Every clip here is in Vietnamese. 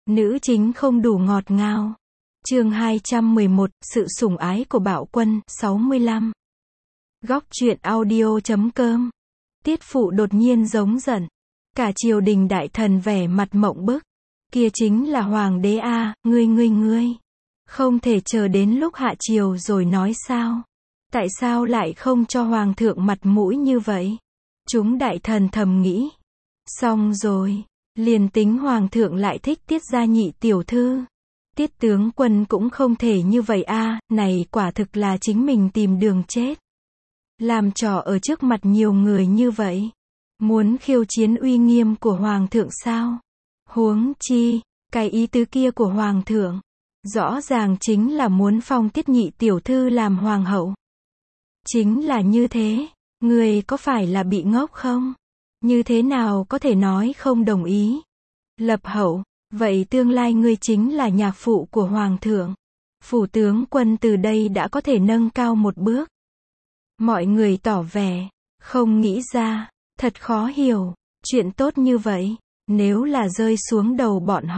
Nữ chính không đủ ngọt ngào. Chương 211, sự sủng ái của Bạo Quân, 65. Góc truyện audio.com. Tiết Phụ đột nhiên giống giận. Cả triều đình đại thần vẻ mặt mộng bức. Kia chính là hoàng đế a, ngươi. Không thể chờ đến lúc hạ triều rồi nói sao? Tại sao lại không cho hoàng thượng mặt mũi như vậy? Chúng đại thần thầm nghĩ. Xong rồi, liền tính hoàng thượng lại thích Tiết gia nhị tiểu thư. Tiết tướng quân cũng không thể như vậy a, này quả thực là chính mình tìm đường chết. Làm trò ở trước mặt nhiều người như vậy. Muốn khiêu chiến uy nghiêm của hoàng thượng sao? Huống chi, cái ý tứ kia của hoàng thượng, rõ ràng chính là muốn phong Tiết nhị tiểu thư làm hoàng hậu. Chính là như thế, người có phải là bị ngốc không? Như thế nào có thể nói không đồng ý? Lập hậu, vậy tương lai ngươi chính là nhạc phụ của hoàng thượng. Phủ tướng quân từ đây đã có thể nâng cao một bước. Mọi người tỏ vẻ, không nghĩ ra, thật khó hiểu, chuyện tốt như vậy, nếu là rơi xuống đầu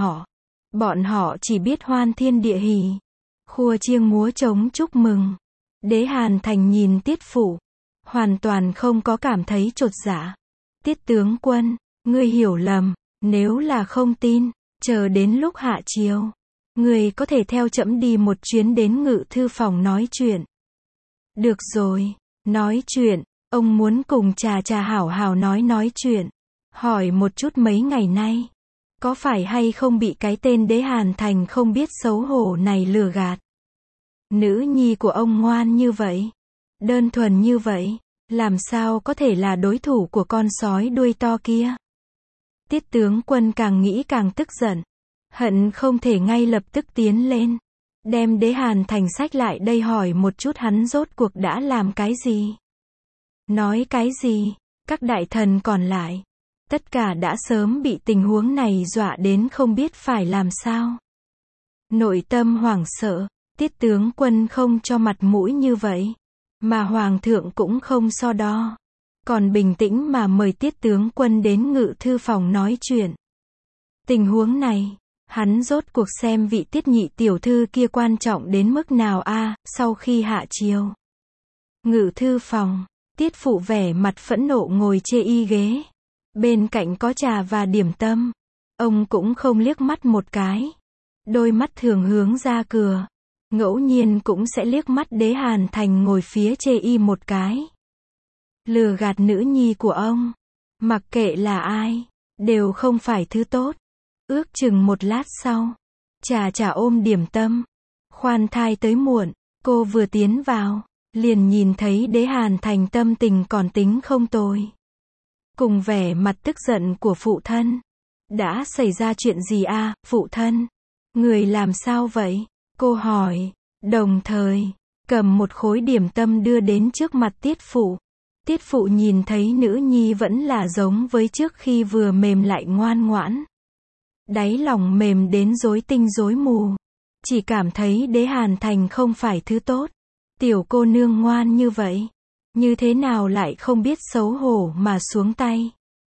bọn họ chỉ biết hoan thiên địa hỷ, khua chiêng múa trống chúc mừng. Đế Hàn Thành nhìn Tiết Phụ, hoàn toàn không có cảm thấy chột dạ. Tiết tướng quân, ngươi hiểu lầm, nếu là không tin, chờ đến lúc hạ triều, ngươi có thể theo trẫm đi một chuyến đến ngự thư phòng nói chuyện. Được rồi, nói chuyện, ông muốn cùng trà hảo hảo nói chuyện. Hỏi một chút mấy ngày nay, có phải hay không bị cái tên Đế Hàn Thành không biết xấu hổ này lừa gạt? Nữ nhi của ông ngoan như vậy, đơn thuần như vậy, làm sao có thể là đối thủ của con sói đuôi to kia? Tiết tướng quân càng nghĩ càng tức giận, hận không thể ngay lập tức tiến lên, đem Đế Hàn Thành xách lại đây hỏi một chút hắn rốt cuộc đã làm cái gì? Nói cái gì? Các đại thần còn lại, tất cả đã sớm bị tình huống này dọa đến không biết phải làm sao. Nội tâm hoảng sợ, Tiết tướng quân không cho mặt mũi như vậy, mà hoàng thượng cũng không so đo, còn bình tĩnh mà mời Tiết tướng quân đến ngự thư phòng nói chuyện. Tình huống này, hắn rốt cuộc xem vị Tiết nhị tiểu thư kia quan trọng đến mức nào a. Sau khi hạ triều, ngự thư phòng, Tiết Phụ vẻ mặt phẫn nộ ngồi chê y ghế, bên cạnh có trà và điểm tâm, ông cũng không liếc mắt một cái, đôi mắt thường hướng ra cửa, ngẫu nhiên cũng sẽ liếc mắt Đế Hàn Thành ngồi phía chê y một cái. Lừa gạt nữ nhi của ông, mặc kệ là ai, đều không phải thứ tốt. Ước chừng một lát sau, trà ôm điểm tâm, khoan thai tới muộn, cô vừa tiến vào, liền nhìn thấy Đế Hàn Thành tâm tình còn tính không tồi. Cùng vẻ mặt tức giận của phụ thân. Đã xảy ra chuyện gì a, phụ thân? Người làm sao vậy? Cô hỏi, đồng thời, cầm một khối điểm tâm đưa đến trước mặt Tiết Phụ. Tiết Phụ nhìn thấy nữ nhi vẫn là giống với trước khi vừa mềm lại ngoan ngoãn. Đáy lòng mềm đến rối tinh rối mù. Chỉ cảm thấy Đế Hàn Thành không phải thứ tốt. Tiểu cô nương ngoan như vậy, như thế nào lại không biết xấu hổ mà xuống tay?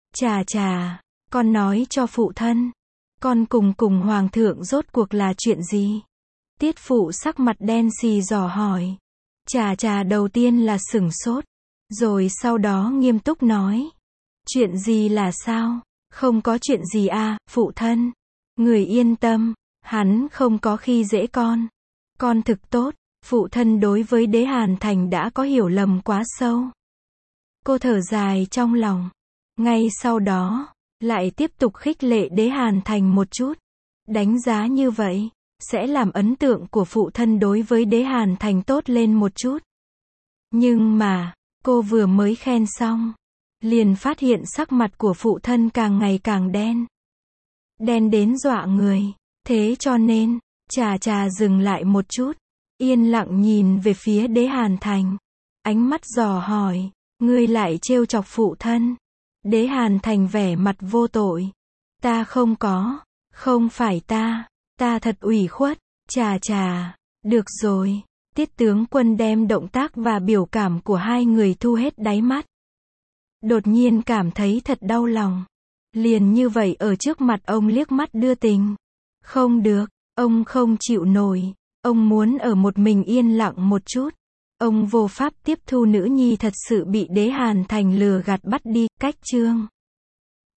Trà, con nói cho phụ thân, con cùng hoàng thượng rốt cuộc là chuyện gì? Tiết Phụ sắc mặt đen xì dò hỏi. Trà đầu tiên là sửng sốt, rồi sau đó nghiêm túc nói. Chuyện gì là sao? Không có chuyện gì a, phụ thân. Người yên tâm, hắn không có khi dễ con. Con thực tốt. Phụ thân đối với Đế Hàn Thành đã có hiểu lầm quá sâu. Cô thở dài trong lòng. Ngay sau đó, lại tiếp tục khích lệ Đế Hàn Thành một chút. Đánh giá như vậy, sẽ làm ấn tượng của phụ thân đối với Đế Hàn Thành tốt lên một chút. Nhưng mà, cô vừa mới khen xong, liền phát hiện sắc mặt của phụ thân càng ngày càng đen. Đen đến dọa người. Thế cho nên, trà dừng lại một chút. Yên lặng nhìn về phía Đế Hàn Thành. Ánh mắt dò hỏi, ngươi lại trêu chọc phụ thân. Đế Hàn Thành vẻ mặt vô tội. Ta không có, không phải ta thật ủy khuất. Trà, được rồi. Tiết tướng quân đem động tác và biểu cảm của hai người thu hết đáy mắt. Đột nhiên cảm thấy thật đau lòng. Liền như vậy ở trước mặt ông liếc mắt đưa tình. Không được, ông không chịu nổi. Ông muốn ở một mình yên lặng một chút. Ông vô pháp tiếp thu nữ nhi thật sự bị đế Hàn Thành lừa gạt bắt đi, cách chương